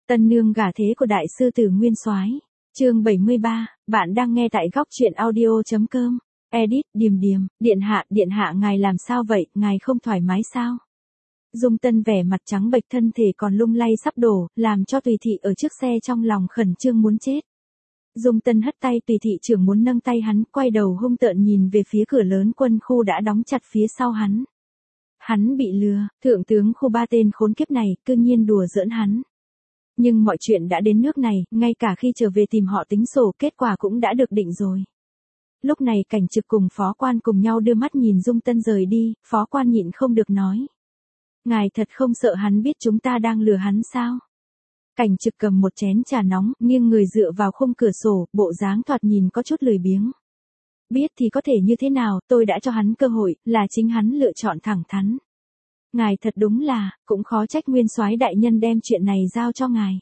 Tân nương gả thế của đại sư tử Nguyên Soái. Chương 73, bạn đang nghe tại góc truyện audio.com. Edit, Điềm, điện hạ ngài làm sao vậy, ngài không thoải mái sao? Dung Tân vẻ mặt trắng bệch, thân thể còn lung lay sắp đổ, làm cho Tùy thị ở trước xe trong lòng khẩn trương muốn chết. Dung Tân hất tay Tùy thị trưởng muốn nâng tay hắn, quay đầu hung tợn nhìn về phía cửa lớn quân khu đã đóng chặt phía sau hắn. Hắn bị lừa, thượng tướng khu ba tên khốn kiếp này, cư nhiên đùa giỡn hắn. Nhưng mọi chuyện đã đến nước này, ngay cả khi trở về tìm họ tính sổ, kết quả cũng đã được định rồi. Lúc này Cảnh Trực cùng phó quan cùng nhau đưa mắt nhìn Dung Tân rời đi, phó quan nhịn không được nói. Ngài thật không sợ hắn biết chúng ta đang lừa hắn sao? Cảnh Trực cầm một chén trà nóng, nghiêng người dựa vào khung cửa sổ, bộ dáng thoạt nhìn có chút lười biếng. Biết thì có thể như thế nào, tôi đã cho hắn cơ hội, là chính hắn lựa chọn thẳng thắn. Ngài thật đúng là, cũng khó trách Nguyên Soái đại nhân đem chuyện này giao cho ngài.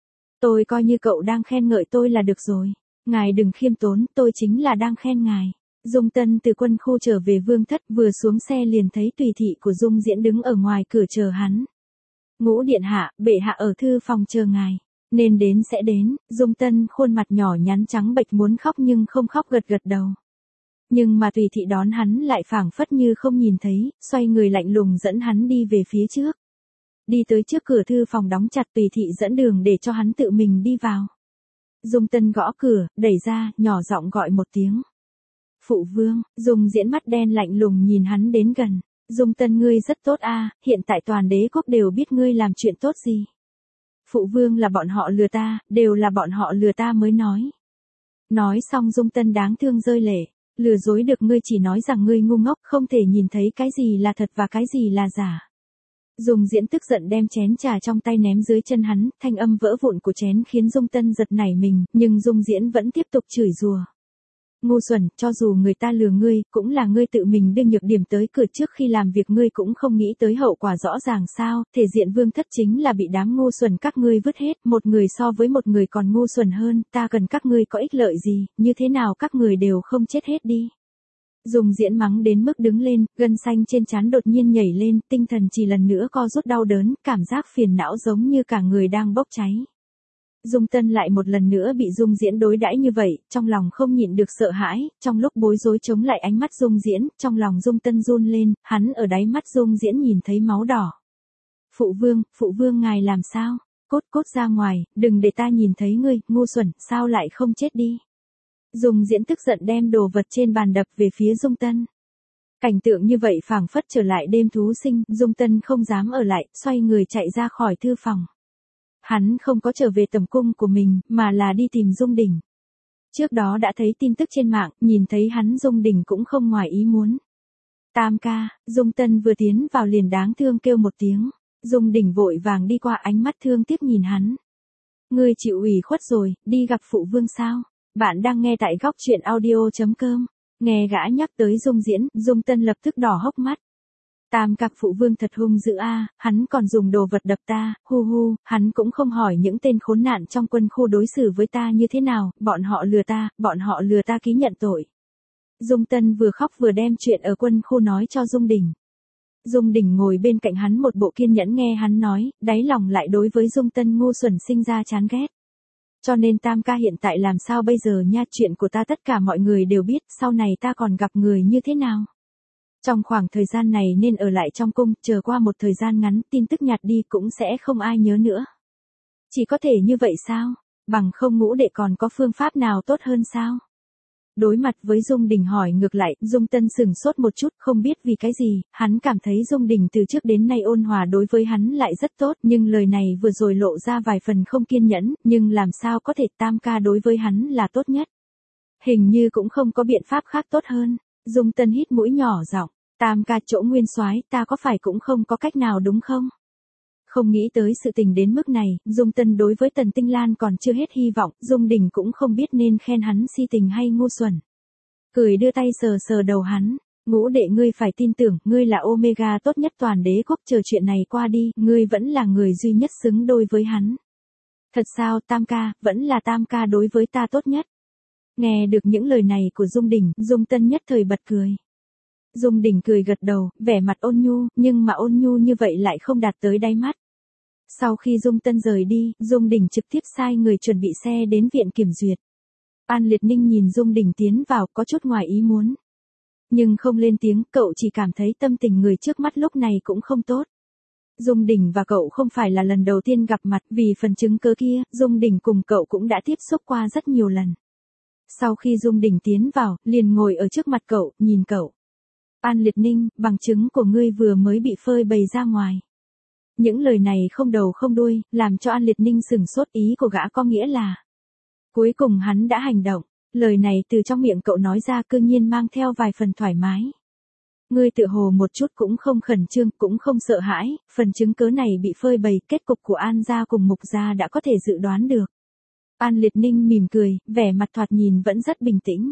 Tôi coi như cậu đang khen ngợi tôi là được rồi. Ngài đừng khiêm tốn, tôi chính là đang khen ngài. Dung Tân từ quân khu trở về Vương Thất, vừa xuống xe liền thấy Tùy thị của Dung Diễn đứng ở ngoài cửa chờ hắn. Ngũ điện hạ, bệ hạ ở thư phòng chờ ngài. Nên đến sẽ đến. Dung Tân khuôn mặt nhỏ nhắn trắng bệch muốn khóc nhưng không khóc, gật gật đầu. Nhưng mà Tùy thị đón hắn lại phảng phất như không nhìn thấy, xoay người lạnh lùng dẫn hắn đi về phía trước. Đi tới trước cửa thư phòng đóng chặt, Tùy thị dẫn đường để cho hắn tự mình đi vào. Dung Tân gõ cửa, đẩy ra, nhỏ giọng gọi một tiếng. Phụ vương. Dung Diễn mắt đen lạnh lùng nhìn hắn đến gần. Dung Tân, ngươi rất tốt a, hiện tại toàn đế quốc đều biết ngươi làm chuyện tốt gì. Phụ vương là bọn họ lừa ta, đều là bọn họ lừa ta mới nói. Nói xong Dung Tân đáng thương rơi lệ. Lừa dối được ngươi, chỉ nói rằng ngươi ngu ngốc, không thể nhìn thấy cái gì là thật và cái gì là giả. Dung Diễn tức giận đem chén trà trong tay ném dưới chân hắn, thanh âm vỡ vụn của chén khiến Dung Tân giật nảy mình, nhưng Dung Diễn vẫn tiếp tục chửi rủa. Ngu xuẩn, cho dù người ta lừa ngươi, cũng là ngươi tự mình đưa nhược điểm tới cửa, trước khi làm việc ngươi cũng không nghĩ tới hậu quả rõ ràng sao, thể diện Vương Thất chính là bị đám ngu xuẩn các ngươi vứt hết, một người so với một người còn ngu xuẩn hơn, ta cần các ngươi có ích lợi gì, như thế nào các người đều không chết hết đi. Dung Diễn mắng đến mức đứng lên, gân xanh trên trán đột nhiên nhảy lên, tinh thần chỉ lần nữa co rút đau đớn, cảm giác phiền não giống như cả người đang bốc cháy. Dung Tân lại một lần nữa bị Dung Diễn đối đãi như vậy, trong lòng không nhịn được sợ hãi, trong lúc bối rối chống lại ánh mắt Dung Diễn, trong lòng Dung Tân run lên, hắn ở đáy mắt Dung Diễn nhìn thấy máu đỏ. Phụ vương ngài làm sao? Cốt ra ngoài, đừng để ta nhìn thấy ngươi, ngu xuẩn, sao lại không chết đi? Dung Diễn tức giận đem đồ vật trên bàn đập về phía Dung Tân. Cảnh tượng như vậy phảng phất trở lại đêm thú sinh, Dung Tân không dám ở lại, xoay người chạy ra khỏi thư phòng. Hắn không có trở về tầm cung của mình, mà là đi tìm Dung Đình. Trước đó đã thấy tin tức trên mạng, nhìn thấy hắn Dung Đình cũng không ngoài ý muốn. Tam ca. Dung Tân vừa tiến vào liền đáng thương kêu một tiếng. Dung Đình vội vàng đi qua, ánh mắt thương tiếc nhìn hắn. Ngươi chịu ủy khuất rồi, đi gặp phụ vương sao? Bạn đang nghe tại góc truyện audio.com. Nghe gã nhắc tới Dung Diễn, Dung Tân lập tức đỏ hốc mắt. Tam ca, phụ vương thật hung dữ a, hắn còn dùng đồ vật đập ta, hắn cũng không hỏi những tên khốn nạn trong quân khu đối xử với ta như thế nào, bọn họ lừa ta ký nhận tội. Dung Tân vừa khóc vừa đem chuyện ở quân khu nói cho Dung Đình. Dung Đình ngồi bên cạnh hắn một bộ kiên nhẫn nghe hắn nói, đáy lòng lại đối với Dung Tân ngu xuẩn sinh ra chán ghét. Cho nên Tam ca hiện tại làm sao bây giờ nha, chuyện của ta tất cả mọi người đều biết, sau này ta còn gặp người như thế nào? Trong khoảng thời gian này nên ở lại trong cung, chờ qua một thời gian ngắn, tin tức nhạt đi cũng sẽ không ai nhớ nữa. Chỉ có thể như vậy sao? Bằng không Ngũ đệ còn có phương pháp nào tốt hơn sao? Đối mặt với Dung Đình hỏi ngược lại, Dung Tân sửng sốt một chút, không biết vì cái gì, hắn cảm thấy Dung Đình từ trước đến nay ôn hòa đối với hắn lại rất tốt, nhưng lời này vừa rồi lộ ra vài phần không kiên nhẫn, nhưng làm sao có thể, Tam ca đối với hắn là tốt nhất. Hình như cũng không có biện pháp khác tốt hơn. Dung Tân hít mũi nhỏ giọng, Tam ca, chỗ Nguyên Soái ta có phải cũng không có cách nào đúng không? Không nghĩ tới sự tình đến mức này, Dung Tân đối với Tần Tinh Lan còn chưa hết hy vọng, Dung Đình cũng không biết nên khen hắn si tình hay ngu xuẩn. Cười đưa tay sờ sờ đầu hắn, Ngũ đệ ngươi phải tin tưởng, ngươi là Omega tốt nhất toàn đế quốc, chờ chuyện này qua đi, ngươi vẫn là người duy nhất xứng đôi với hắn. Thật sao, Tam ca, vẫn là Tam ca đối với ta tốt nhất. Nghe được những lời này của Dung Đình, Dung Tân nhất thời bật cười. Dung Đình cười gật đầu, vẻ mặt ôn nhu, nhưng mà ôn nhu như vậy lại không đạt tới đáy mắt. Sau khi Dung Tân rời đi, Dung Đình trực tiếp sai người chuẩn bị xe đến viện kiểm duyệt. An Liệt Ninh nhìn Dung Đình tiến vào có chút ngoài ý muốn. Nhưng không lên tiếng, cậu chỉ cảm thấy tâm tình người trước mắt lúc này cũng không tốt. Dung Đình và cậu không phải là lần đầu tiên gặp mặt, vì phần chứng cứ kia, Dung Đình cùng cậu cũng đã tiếp xúc qua rất nhiều lần. Sau khi Dung Đình tiến vào, liền ngồi ở trước mặt cậu, nhìn cậu. An Liệt Ninh, bằng chứng của ngươi vừa mới bị phơi bày ra ngoài. Những lời này không đầu không đuôi, làm cho An Liệt Ninh sửng sốt, ý của gã có nghĩa là. Cuối cùng hắn đã hành động, lời này từ trong miệng cậu nói ra cương nhiên mang theo vài phần thoải mái. Ngươi tự hồ một chút cũng không khẩn trương, cũng không sợ hãi, phần chứng cứ này bị phơi bày, kết cục của An gia cùng Mục gia đã có thể dự đoán được. An Liệt Ninh mỉm cười, vẻ mặt thoạt nhìn vẫn rất bình tĩnh.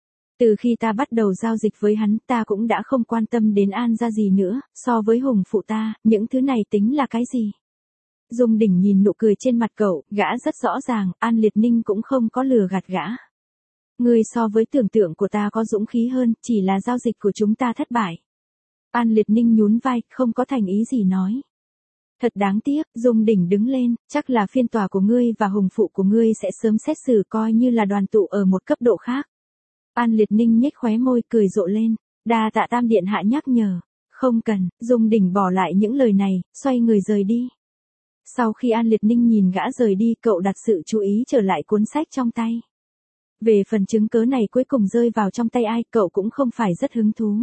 Từ khi ta bắt đầu giao dịch với hắn, ta cũng đã không quan tâm đến An gia gì nữa, so với Hùng phụ ta, những thứ này tính là cái gì? Dung Đình nhìn nụ cười trên mặt cậu, gã rất rõ ràng, An Liệt Ninh cũng không có lừa gạt gã. Ngươi so với tưởng tượng của ta có dũng khí hơn, chỉ là giao dịch của chúng ta thất bại. An Liệt Ninh nhún vai, không có thành ý gì nói. Thật đáng tiếc, Dung Đình đứng lên, chắc là phiên tòa của ngươi và Hùng phụ của ngươi sẽ sớm xét xử coi như là đoàn tụ ở một cấp độ khác. An Liệt Ninh nhếch khóe môi cười rộ lên, đa tạ Tam điện hạ nhắc nhở. Không cần, Dung Đình bỏ lại những lời này, xoay người rời đi. Sau khi An Liệt Ninh nhìn gã rời đi, cậu đặt sự chú ý trở lại cuốn sách trong tay. Về phần chứng cớ này cuối cùng rơi vào trong tay ai, cậu cũng không phải rất hứng thú.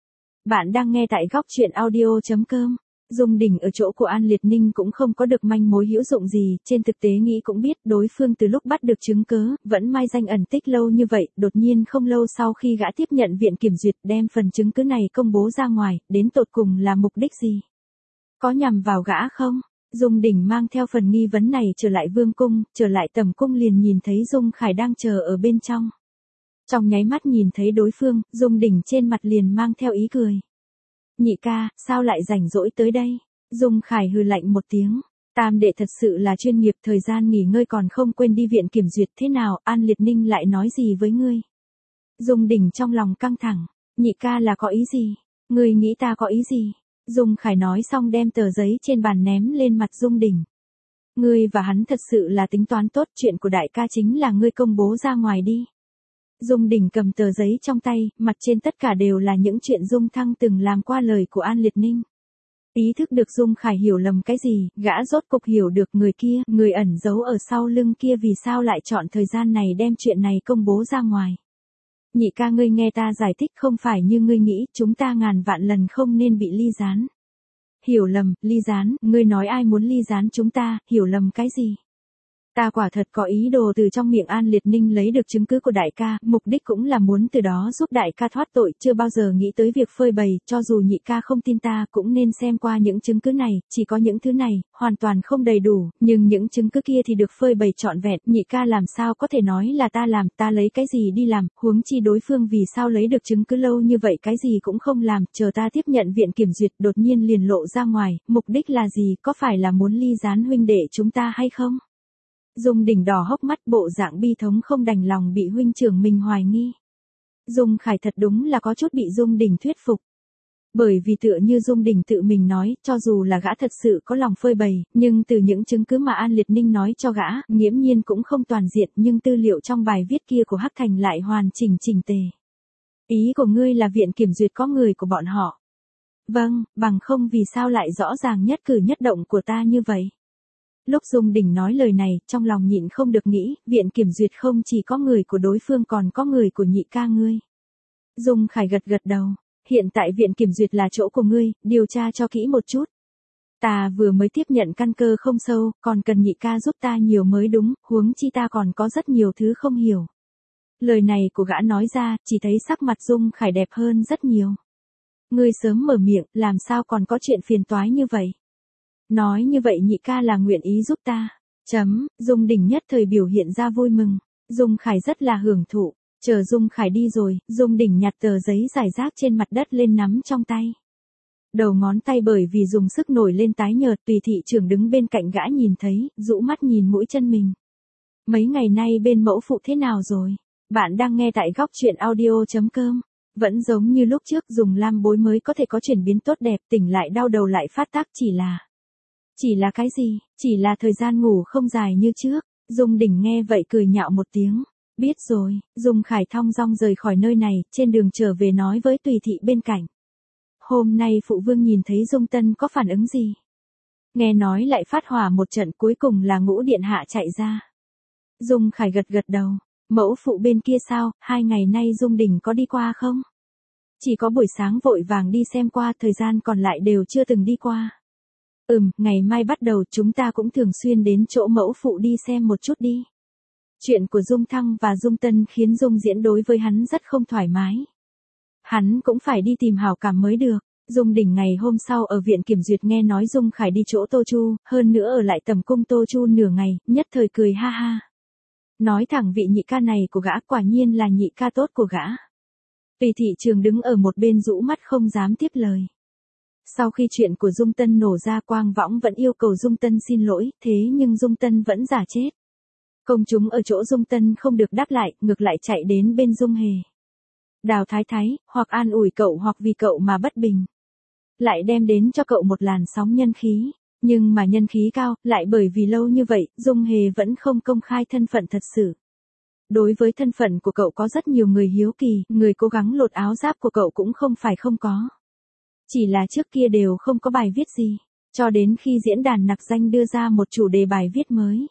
Bạn đang nghe tại góc truyện audio.com. Dung Đình ở chỗ của An Liệt Ninh cũng không có được manh mối hữu dụng gì, trên thực tế nghĩ cũng biết đối phương từ lúc bắt được chứng cớ, vẫn mai danh ẩn tích lâu như vậy, đột nhiên không lâu sau khi gã tiếp nhận viện kiểm duyệt đem phần chứng cứ này công bố ra ngoài, đến tột cùng là mục đích gì? Có nhằm vào gã không? Dung Đình mang theo phần nghi vấn này trở lại vương cung, trở lại tầm cung liền nhìn thấy Dung Khải đang chờ ở bên trong. Trong nháy mắt nhìn thấy đối phương, Dung Đình trên mặt liền mang theo ý cười. Nhị ca, sao lại rảnh rỗi tới đây? Dung Khải hừ lạnh một tiếng. Tam đệ thật sự là chuyên nghiệp, thời gian nghỉ ngơi còn không quên đi viện kiểm duyệt, thế nào, An Liệt Ninh lại nói gì với ngươi? Dung Đình trong lòng căng thẳng. Nhị ca là có ý gì? Ngươi nghĩ ta có ý gì? Dung Khải nói xong đem tờ giấy trên bàn ném lên mặt Dung Đình. Ngươi và hắn thật sự là tính toán tốt, chuyện của đại ca chính là ngươi công bố ra ngoài đi. Dung Đình cầm tờ giấy trong tay, mặt trên tất cả đều là những chuyện Dung Thăng từng làm qua lời của An Liệt Ninh. Ý thức được Dung Khải hiểu lầm cái gì, gã rốt cục hiểu được người kia, người ẩn giấu ở sau lưng kia vì sao lại chọn thời gian này đem chuyện này công bố ra ngoài. Nhị ca, ngươi nghe ta giải thích, không phải như ngươi nghĩ, chúng ta ngàn vạn lần không nên bị ly gián. Hiểu lầm, ly gián, ngươi nói ai muốn ly gián chúng ta, hiểu lầm cái gì? Ta quả thật có ý đồ từ trong miệng An Liệt Ninh lấy được chứng cứ của đại ca, mục đích cũng là muốn từ đó giúp đại ca thoát tội, chưa bao giờ nghĩ tới việc phơi bày, cho dù nhị ca không tin ta cũng nên xem qua những chứng cứ này, chỉ có những thứ này, hoàn toàn không đầy đủ, nhưng những chứng cứ kia thì được phơi bày trọn vẹn, nhị ca làm sao có thể nói là ta làm, ta lấy cái gì đi làm, huống chi đối phương vì sao lấy được chứng cứ lâu như vậy cái gì cũng không làm, chờ ta tiếp nhận viện kiểm duyệt đột nhiên liền lộ ra ngoài, mục đích là gì, có phải là muốn ly gián huynh đệ chúng ta hay không? Dung Đình đỏ hốc mắt, bộ dạng bi thống không đành lòng bị huynh trưởng mình hoài nghi. Dung Khải thật đúng là có chút bị Dung Đình thuyết phục. Bởi vì tựa như Dung Đình tự mình nói, cho dù là gã thật sự có lòng phơi bày, nhưng từ những chứng cứ mà An Liệt Ninh nói cho gã, nghiễm nhiên cũng không toàn diện, nhưng tư liệu trong bài viết kia của Hắc Thành lại hoàn chỉnh chỉnh tề. Ý của ngươi là viện kiểm duyệt có người của bọn họ. Vâng, bằng không vì sao lại rõ ràng nhất cử nhất động của ta như vậy. Lúc Dung Đình nói lời này, trong lòng nhịn không được nghĩ, viện kiểm duyệt không chỉ có người của đối phương còn có người của nhị ca ngươi. Dung Khải gật gật đầu, hiện tại viện kiểm duyệt là chỗ của ngươi, điều tra cho kỹ một chút. Ta vừa mới tiếp nhận căn cơ không sâu, còn cần nhị ca giúp ta nhiều mới đúng, huống chi ta còn có rất nhiều thứ không hiểu. Lời này của gã nói ra, chỉ thấy sắc mặt Dung Khải đẹp hơn rất nhiều. Ngươi sớm mở miệng, làm sao còn có chuyện phiền toái như vậy? Nói như vậy nhị ca là nguyện ý giúp ta. Dung Đình nhất thời biểu hiện ra vui mừng. Dung Khải rất là hưởng thụ. Chờ Dung Khải đi rồi, Dung Đình nhặt tờ giấy rải rác trên mặt đất lên nắm trong tay. Đầu ngón tay bởi vì dùng sức nổi lên tái nhợt, Tùy thị trưởng đứng bên cạnh gã nhìn thấy, rũ mắt nhìn mũi chân mình. Mấy ngày nay bên mẫu phụ thế nào rồi? Bạn đang nghe tại góc truyện audio.com. Vẫn giống như lúc trước, dùng lam bối mới có thể có chuyển biến tốt đẹp, tỉnh lại đau đầu lại phát tác, chỉ là Chỉ là cái gì? Chỉ là thời gian ngủ không dài như trước. Dung Đình nghe vậy cười nhạo một tiếng. Biết rồi, Dung Khải thong dong rời khỏi nơi này, trên đường trở về nói với Tùy Thị bên cạnh. Hôm nay phụ vương nhìn thấy Dung Tân có phản ứng gì? Nghe nói lại phát hỏa một trận, cuối cùng là Ngũ điện hạ chạy ra. Dung Khải gật gật đầu. Mẫu phụ bên kia sao, 2 ngày nay Dung Đình có đi qua không? Chỉ có buổi sáng vội vàng đi xem qua, thời gian còn lại đều chưa từng đi qua. Ngày mai bắt đầu chúng ta cũng thường xuyên đến chỗ mẫu phụ đi xem một chút đi. Chuyện của Dung Thăng và Dung Tân khiến Dung Diễn đối với hắn rất không thoải mái. Hắn cũng phải đi tìm hảo cảm mới được. Dung Đình ngày hôm sau ở viện kiểm duyệt nghe nói Dung Khải đi chỗ Tô Chu, hơn nữa ở lại tầm cung Tô Chu nửa ngày, nhất thời cười ha ha. Nói thẳng vị nhị ca này của gã quả nhiên là nhị ca tốt của gã. Tùy Thị Trường đứng ở một bên rũ mắt không dám tiếp lời. Sau khi chuyện của Dung Tân nổ ra, Quang Võng vẫn yêu cầu Dung Tân xin lỗi, thế nhưng Dung Tân vẫn giả chết. Công chúng ở chỗ Dung Tân không được đáp lại, ngược lại chạy đến bên Dung Hề. Đào Thái Thái, hoặc an ủi cậu hoặc vì cậu mà bất bình. Lại đem đến cho cậu một làn sóng nhân khí. Nhưng mà nhân khí cao, lại bởi vì lâu như vậy, Dung Hề vẫn không công khai thân phận thật sự. Đối với thân phận của cậu có rất nhiều người hiếu kỳ, người cố gắng lột áo giáp của cậu cũng không phải không có. Chỉ là trước kia đều không có bài viết gì, cho đến khi diễn đàn nặc danh đưa ra một chủ đề bài viết mới.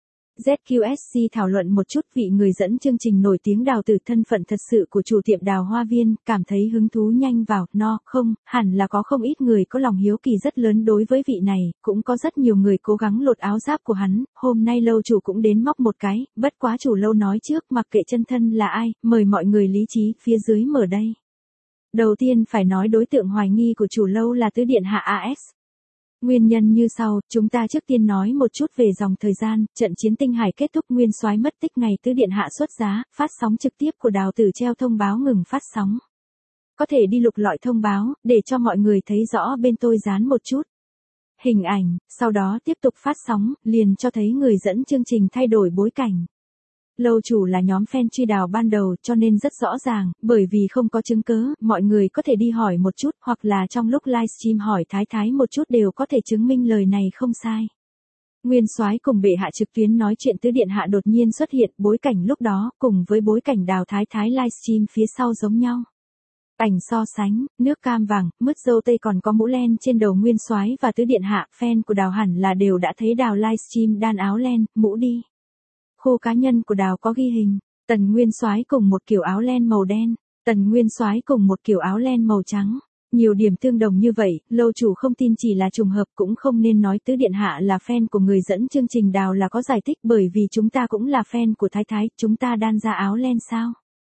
ZQSC thảo luận một chút, vị người dẫn chương trình nổi tiếng Đào Tử thân phận thật sự của chủ tiệm Đào Hoa Viên, cảm thấy hứng thú nhanh vào, không, hẳn là có không ít người có lòng hiếu kỳ rất lớn đối với vị này, cũng có rất nhiều người cố gắng lột áo giáp của hắn, hôm nay lâu chủ cũng đến móc một cái, bất quá chủ lâu nói trước mặc kệ chân thân là ai, mời mọi người lý trí, phía dưới mở đây. Đầu tiên phải nói đối tượng hoài nghi của chủ lâu là Tứ Điện Hạ AS. Nguyên nhân như sau, chúng ta trước tiên nói một chút về dòng thời gian, trận chiến Tinh Hải kết thúc, Nguyên Soái mất tích, ngày Tứ Điện Hạ xuất giá, phát sóng trực tiếp của Đào Tử treo thông báo ngừng phát sóng. Có thể đi lục lọi thông báo, để cho mọi người thấy rõ, bên tôi dán một chút hình ảnh, sau đó tiếp tục phát sóng, liền cho thấy người dẫn chương trình thay đổi bối cảnh. Lâu chủ là nhóm fan truy Đào ban đầu cho nên rất rõ ràng, bởi vì không có chứng cứ, mọi người có thể đi hỏi một chút, hoặc là trong lúc livestream hỏi Thái Thái một chút đều có thể chứng minh lời này không sai. Nguyên Soái cùng bệ hạ trực tuyến nói chuyện, Tứ Điện Hạ đột nhiên xuất hiện, bối cảnh lúc đó, cùng với bối cảnh Đào Thái Thái livestream phía sau giống nhau. Ảnh so sánh, nước cam vàng, mứt dâu tây còn có mũ len trên đầu Nguyên Soái và Tứ Điện Hạ, fan của Đào hẳn là đều đã thấy Đào livestream đan áo len, mũ đi. Khu cá nhân của Đào có ghi hình, Tần Nguyên Soái cùng một kiểu áo len màu đen, Tần Nguyên Soái cùng một kiểu áo len màu trắng. Nhiều điểm tương đồng như vậy, lâu chủ không tin chỉ là trùng hợp, cũng không nên nói Tứ Điện Hạ là fan của người dẫn chương trình Đào là có giải thích, bởi vì chúng ta cũng là fan của Thái Thái, chúng ta đan ra áo len sao?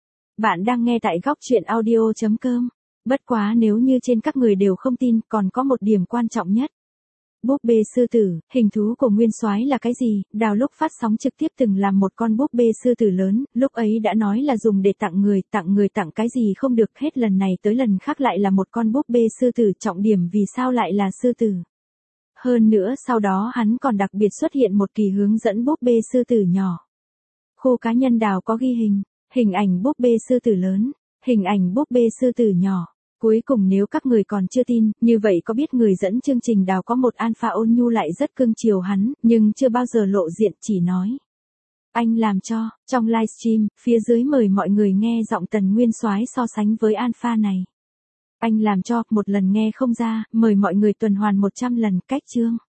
Bạn đang nghe tại góc truyện audio.com. Bất quá nếu như trên các người đều không tin, còn có một điểm quan trọng nhất. Búp bê sư tử, hình thú của Nguyên Soái là cái gì? Đào lúc phát sóng trực tiếp từng làm một con búp bê sư tử lớn, lúc ấy đã nói là dùng để tặng người tặng cái gì không được, hết lần này tới lần khác lại là một con búp bê sư tử, trọng điểm vì sao lại là sư tử. Hơn nữa sau đó hắn còn đặc biệt xuất hiện một kỳ hướng dẫn búp bê sư tử nhỏ. Khu cá nhân Đào có ghi hình ảnh búp bê sư tử lớn, hình ảnh búp bê sư tử nhỏ. Cuối cùng nếu các người còn chưa tin, như vậy có biết người dẫn chương trình Đào có một alpha ôn nhu lại rất cưng chiều hắn, nhưng chưa bao giờ lộ diện, chỉ nói. Anh làm cho, trong livestream, phía dưới mời mọi người nghe giọng Tần Nguyên Soái so sánh với alpha này. Anh làm cho, một lần nghe không ra, mời mọi người tuần hoàn 100 lần, cách chương.